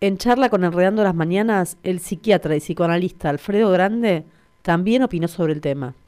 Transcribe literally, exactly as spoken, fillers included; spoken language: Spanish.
En charla con Enredando las Mañanas, el psiquiatra y psicoanalista Alfredo Grande también opinó sobre el tema.